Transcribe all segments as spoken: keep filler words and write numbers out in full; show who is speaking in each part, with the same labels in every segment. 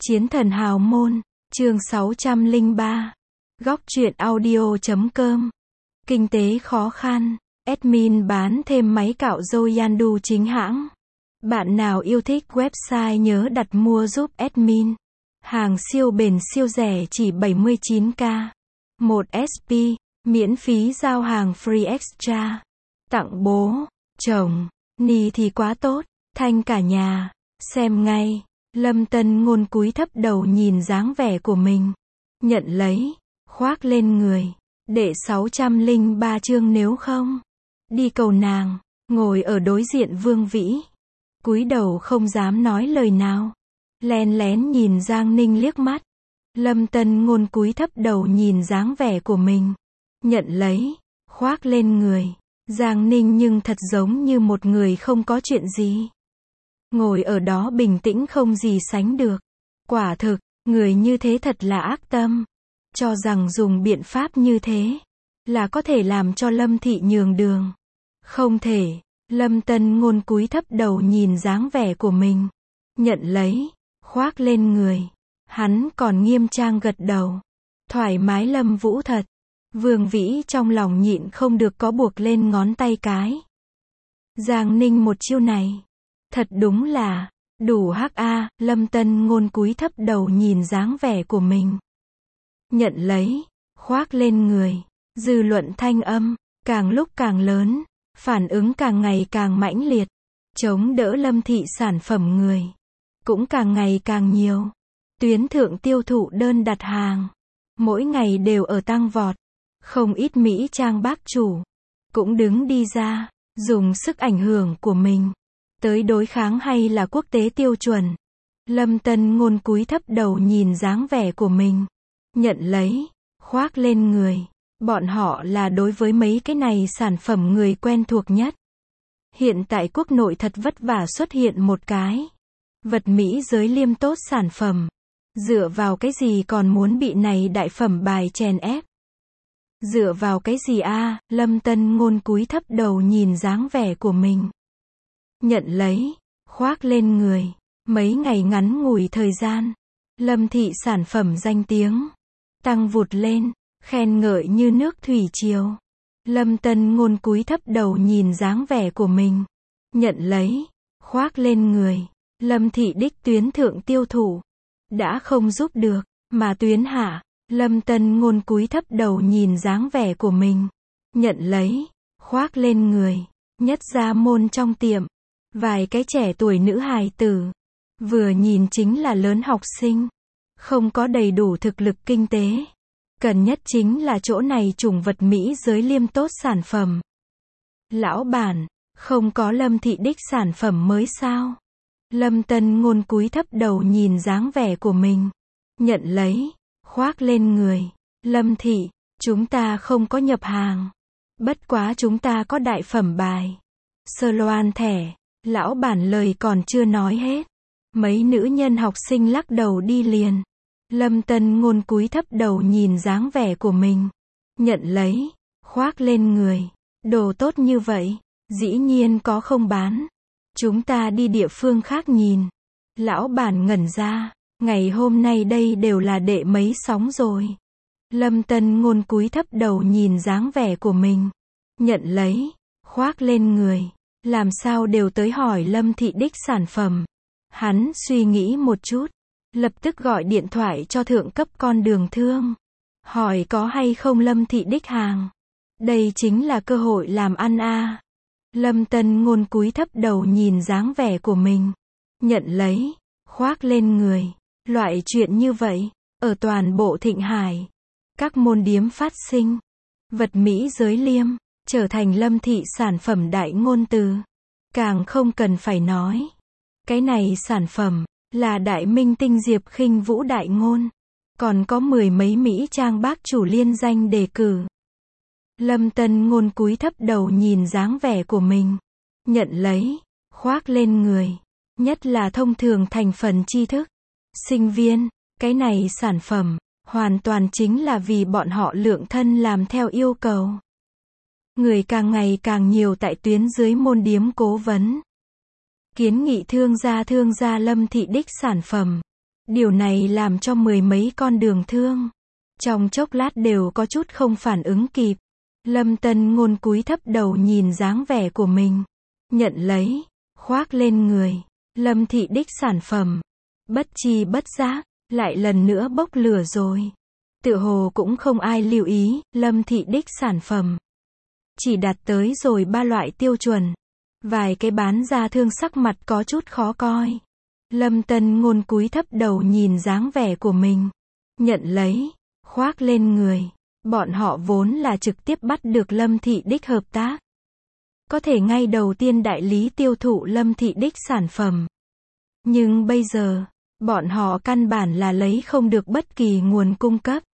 Speaker 1: Chiến thần hào môn, chương sáu trăm lẻ ba. Góc truyện audio.com. Kinh tế khó khăn, admin bán thêm máy cạo râu Yandu chính hãng. Bạn nào yêu thích website nhớ đặt mua giúp admin. Hàng siêu bền siêu rẻ chỉ bảy mươi chín k. một ét pê, miễn phí giao hàng free extra. Tặng bố, chồng, ni thì quá tốt, thanh cả nhà, xem ngay. Lâm Tân Ngôn cúi thấp đầu nhìn dáng vẻ của mình. Nhận lấy, khoác lên người. Đệ sáu trăm lẻ ba chương nếu không đi cầu nàng, ngồi ở đối diện Vương Vĩ. Cúi đầu không dám nói lời nào. Lén lén nhìn Giang Ninh liếc mắt. Lâm Tân Ngôn cúi thấp đầu nhìn dáng vẻ của mình. Nhận lấy, khoác lên người. Giang Ninh nhưng thật giống như một người không có chuyện gì. Ngồi ở đó bình tĩnh không gì sánh được. Quả thực, người như thế thật là ác tâm. Cho rằng dùng biện pháp như thế là có thể làm cho Lâm Thị nhường đường. Không thể. Lâm Tân Ngôn cúi thấp đầu nhìn dáng vẻ của mình. Nhận lấy, khoác lên người. Hắn còn nghiêm trang gật đầu. Thoải mái Lâm Vũ thật. Vương Vĩ trong lòng nhịn không được có buộc lên ngón tay cái. Giang Ninh một chiêu này. Thật đúng là, đủ hắc a. Lâm Tân Ngôn cúi thấp đầu nhìn dáng vẻ của mình. Nhận lấy, khoác lên người. Dư luận thanh âm, càng lúc càng lớn. Phản ứng càng ngày càng mãnh liệt. Chống đỡ Lâm Thị sản phẩm người. Cũng càng ngày càng nhiều. Tuyến thượng tiêu thụ đơn đặt hàng. Mỗi ngày đều ở tăng vọt. Không ít Mỹ trang bác chủ. Cũng đứng đi ra, dùng sức ảnh hưởng của mình. Tới đối kháng hay là quốc tế tiêu chuẩn. Lâm Tân Ngôn cúi thấp đầu nhìn dáng vẻ của mình. Nhận lấy, khoác lên người. Bọn họ là đối với mấy cái này sản phẩm người quen thuộc nhất. Hiện tại quốc nội thật vất vả xuất hiện một cái. Vật Mỹ giới liêm tốt sản phẩm. Dựa vào cái gì còn muốn bị này đại phẩm bài chèn ép? Dựa vào cái gì a? Lâm Tân Ngôn cúi thấp đầu nhìn dáng vẻ của mình. Nhận lấy, khoác lên người. Mấy ngày ngắn ngủi thời gian. Lâm Thị sản phẩm danh tiếng tăng vụt lên, khen ngợi như nước thủy triều. Lâm Tân Ngôn cúi thấp đầu nhìn dáng vẻ của mình. Nhận lấy, khoác lên người. Lâm Thị đích tuyến thượng tiêu thụ. Đã không giúp được, mà tuyến hạ. Lâm Tân Ngôn cúi thấp đầu nhìn dáng vẻ của mình. Nhận lấy, khoác lên người. Nhất gia môn trong tiệm. Vài cái trẻ tuổi nữ hài tử. Vừa nhìn chính là lớn học sinh. Không có đầy đủ thực lực kinh tế. Cần nhất chính là chỗ này chủng vật Mỹ giới liêm tốt sản phẩm. Lão bản, không có Lâm Thị đích sản phẩm mới sao? Lâm Tân Ngôn cúi thấp đầu nhìn dáng vẻ của mình. Nhận lấy, khoác lên người. Lâm Thị, chúng ta không có nhập hàng. Bất quá chúng ta có đại phẩm bài. Sơ loan thẻ. Lão bản lời còn chưa nói hết. Mấy nữ nhân học sinh lắc đầu đi liền. Lâm Tân Ngôn cúi thấp đầu nhìn dáng vẻ của mình. Nhận lấy, khoác lên người. Đồ tốt như vậy, dĩ nhiên có không bán. Chúng ta đi địa phương khác nhìn. Lão bản ngẩn ra. Ngày hôm nay đây đều là đệ mấy sóng rồi. Lâm Tân Ngôn cúi thấp đầu nhìn dáng vẻ của mình. Nhận lấy, khoác lên người. Làm sao đều tới hỏi Lâm Thị đích sản phẩm. Hắn suy nghĩ một chút. Lập tức gọi điện thoại cho thượng cấp con đường thương. Hỏi có hay không Lâm Thị đích hàng. Đây chính là cơ hội làm ăn a. Lâm Tân Ngôn cúi thấp đầu nhìn dáng vẻ của mình. Nhận lấy, khoác lên người. Loại chuyện như vậy, ở toàn bộ Thịnh Hải. Các môn điếm phát sinh. Vật Mỹ giới liêm, trở thành Lâm Thị sản phẩm đại ngôn từ. Càng không cần phải nói. Cái này sản phẩm, là đại minh tinh Diệp Khinh Vũ đại ngôn. Còn có mười mấy Mỹ trang bác chủ liên danh đề cử. Lâm Tân Ngôn cúi thấp đầu nhìn dáng vẻ của mình. Nhận lấy, khoác lên người. Nhất là thông thường thành phần tri thức. Sinh viên, cái này sản phẩm, hoàn toàn chính là vì bọn họ lượng thân làm theo yêu cầu. Người càng ngày càng nhiều tại tuyến dưới môn điếm cố vấn. Kiến nghị thương gia thương gia Lâm Thị đích sản phẩm. Điều này làm cho mười mấy con đường thương trong chốc lát đều có chút không phản ứng kịp. Lâm Tân Ngôn cúi thấp đầu nhìn dáng vẻ của mình, nhận lấy, khoác lên người. Lâm Thị đích sản phẩm, bất chi bất giác, lại lần nữa bốc lửa rồi. Tựa hồ cũng không ai lưu ý, Lâm Thị đích sản phẩm chỉ đạt tới rồi ba loại tiêu chuẩn. Vài cái bán ra thương sắc mặt có chút khó coi. Lâm Tân Ngôn cúi thấp đầu nhìn dáng vẻ của mình, nhận lấy, khoác lên người. Bọn họ vốn là trực tiếp bắt được Lâm Thị đích hợp tác, có thể ngay đầu tiên đại lý tiêu thụ Lâm Thị đích sản phẩm. Nhưng bây giờ, bọn họ căn bản là lấy không được bất kỳ nguồn cung cấp.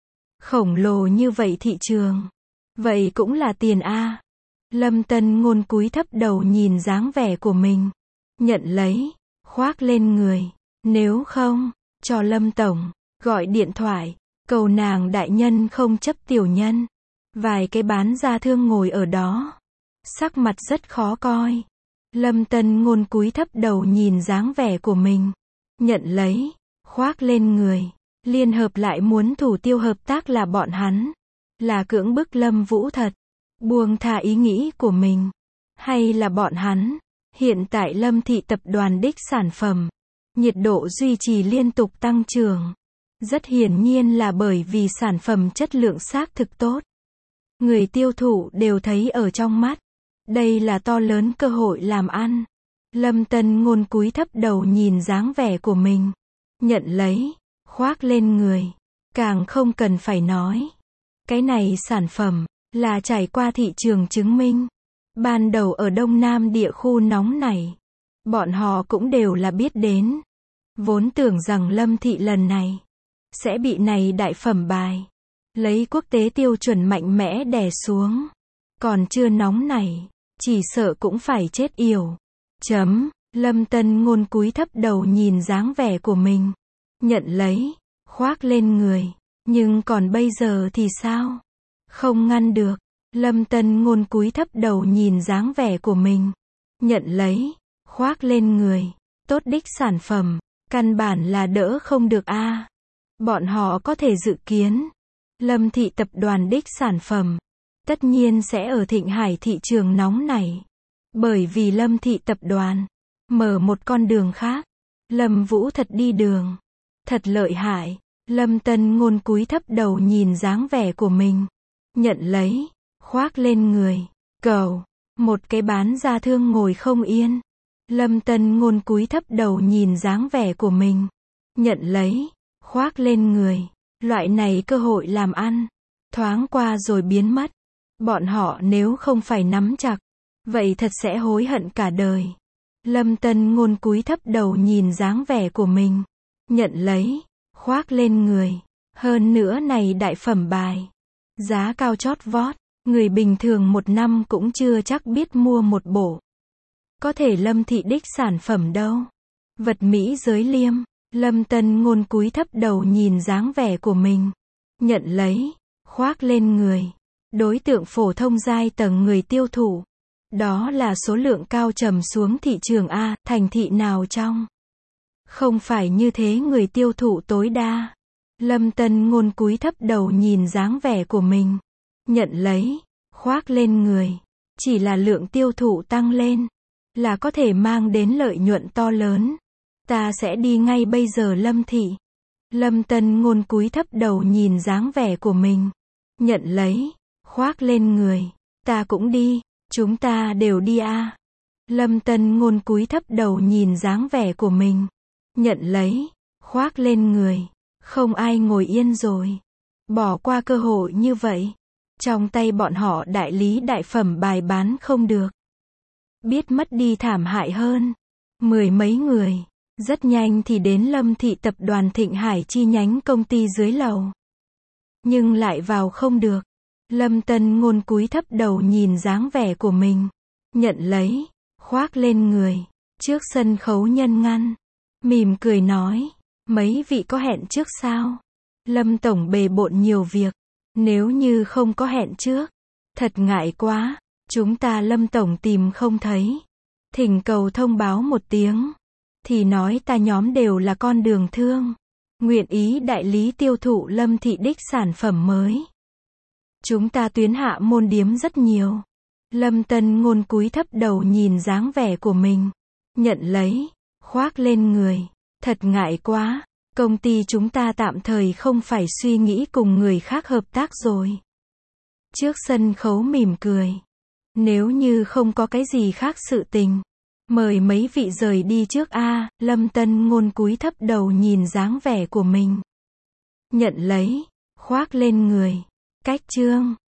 Speaker 1: Khổng lồ như vậy thị trường, vậy cũng là tiền a. Lâm Tân Ngôn cúi thấp đầu nhìn dáng vẻ của mình, nhận lấy, khoác lên người. Nếu không, cho Lâm tổng gọi điện thoại, cầu nàng đại nhân không chấp tiểu nhân. Vài cái bán ra thương ngồi ở đó, sắc mặt rất khó coi. Lâm Tân Ngôn cúi thấp đầu nhìn dáng vẻ của mình, nhận lấy, khoác lên người. Liên hợp lại muốn thủ tiêu hợp tác là bọn hắn, là cưỡng bức Lâm Vũ thật buông tha ý nghĩ của mình, hay là bọn hắn hiện tại Lâm Thị tập đoàn đích sản phẩm nhiệt độ duy trì liên tục tăng trưởng? Rất hiển nhiên là bởi vì sản phẩm chất lượng xác thực tốt, người tiêu thụ đều thấy ở trong mắt. Đây là to lớn cơ hội làm ăn. Lâm Tân Ngôn cúi thấp đầu nhìn dáng vẻ của mình, nhận lấy, khoác lên người. Càng không cần phải nói, cái này sản phẩm là trải qua thị trường chứng minh. Ban đầu ở Đông Nam địa khu nóng này, bọn họ cũng đều là biết đến. Vốn tưởng rằng Lâm Thị lần này sẽ bị này đại phẩm bài lấy quốc tế tiêu chuẩn mạnh mẽ đè xuống. Còn chưa nóng này, chỉ sợ cũng phải chết yểu. Chấm. Lâm Tân Ngôn cúi thấp đầu nhìn dáng vẻ của mình, nhận lấy, khoác lên người. Nhưng còn bây giờ thì sao? Không ngăn được. Lâm Tân Ngôn cúi thấp đầu nhìn dáng vẻ của mình, nhận lấy, khoác lên người. Tốt đích sản phẩm, căn bản là đỡ không được a. Bọn họ có thể dự kiến, Lâm Thị tập đoàn đích sản phẩm tất nhiên sẽ ở Thịnh Hải thị trường nóng này. Bởi vì Lâm Thị tập đoàn mở một con đường khác. Lâm Vũ thật đi đường, thật lợi hại. Lâm Tân Ngôn cúi thấp đầu nhìn dáng vẻ của mình, nhận lấy, khoác lên người. Cầu, một cái bán ra thương ngồi không yên. Lâm Tân Ngôn cúi thấp đầu nhìn dáng vẻ của mình, nhận lấy, khoác lên người. Loại này cơ hội làm ăn, thoáng qua rồi biến mất. Bọn họ nếu không phải nắm chặt, vậy thật sẽ hối hận cả đời. Lâm Tân Ngôn cúi thấp đầu nhìn dáng vẻ của mình, nhận lấy, khoác lên người. Hơn nữa này đại phẩm bài, giá cao chót vót, người bình thường một năm cũng chưa chắc biết mua một bộ. Có thể Lâm Thị đích sản phẩm đâu? Vật mỹ giới liêm. Lâm Tân Ngôn cúi thấp đầu nhìn dáng vẻ của mình, nhận lấy, khoác lên người. Đối tượng phổ thông giai tầng người tiêu thụ, đó là số lượng cao trầm xuống thị trường A. Thành thị nào trong không phải như thế người tiêu thụ tối đa. Lâm Tân Ngôn cúi thấp đầu nhìn dáng vẻ của mình, nhận lấy, khoác lên người. Chỉ là lượng tiêu thụ tăng lên, là có thể mang đến lợi nhuận to lớn. Ta sẽ đi ngay bây giờ Lâm Thị. Lâm Tân Ngôn cúi thấp đầu nhìn dáng vẻ của mình, nhận lấy, khoác lên người. Ta cũng đi, chúng ta đều đi a. Lâm Tân Ngôn cúi thấp đầu nhìn dáng vẻ của mình, nhận lấy, khoác lên người. Không ai ngồi yên rồi, bỏ qua cơ hội như vậy. Trong tay bọn họ đại lý đại phẩm bài bán không được, biết mất đi thảm hại hơn. Mười mấy người, rất nhanh thì đến Lâm Thị tập đoàn Thịnh Hải chi nhánh công ty dưới lầu. Nhưng lại vào không được. Lâm Tân Ngôn cúi thấp đầu nhìn dáng vẻ của mình, nhận lấy, khoác lên người. Trước sân khấu nhân ngăn, mỉm cười nói, mấy vị có hẹn trước sao? Lâm tổng bề bộn nhiều việc, nếu như không có hẹn trước, thật ngại quá, chúng ta Lâm tổng tìm không thấy. Thỉnh cầu thông báo một tiếng. thì nói ta nhóm đều là con đường thương. Nguyện ý đại lý tiêu thụ Lâm Thị đích sản phẩm mới. Chúng ta tuyến hạ môn điếm rất nhiều. Lâm Tân Ngôn cúi thấp đầu nhìn dáng vẻ của mình. Nhận lấy, khoác lên người. Thật ngại quá, công ty chúng ta tạm thời không phải suy nghĩ cùng người khác hợp tác rồi. Trước sân khấu mỉm cười. Nếu như không có cái gì khác sự tình, mời mấy vị rời đi trước a. Lâm Tân Ngôn cúi thấp đầu nhìn dáng vẻ của mình. Nhận lấy, khoác lên người. Cách chương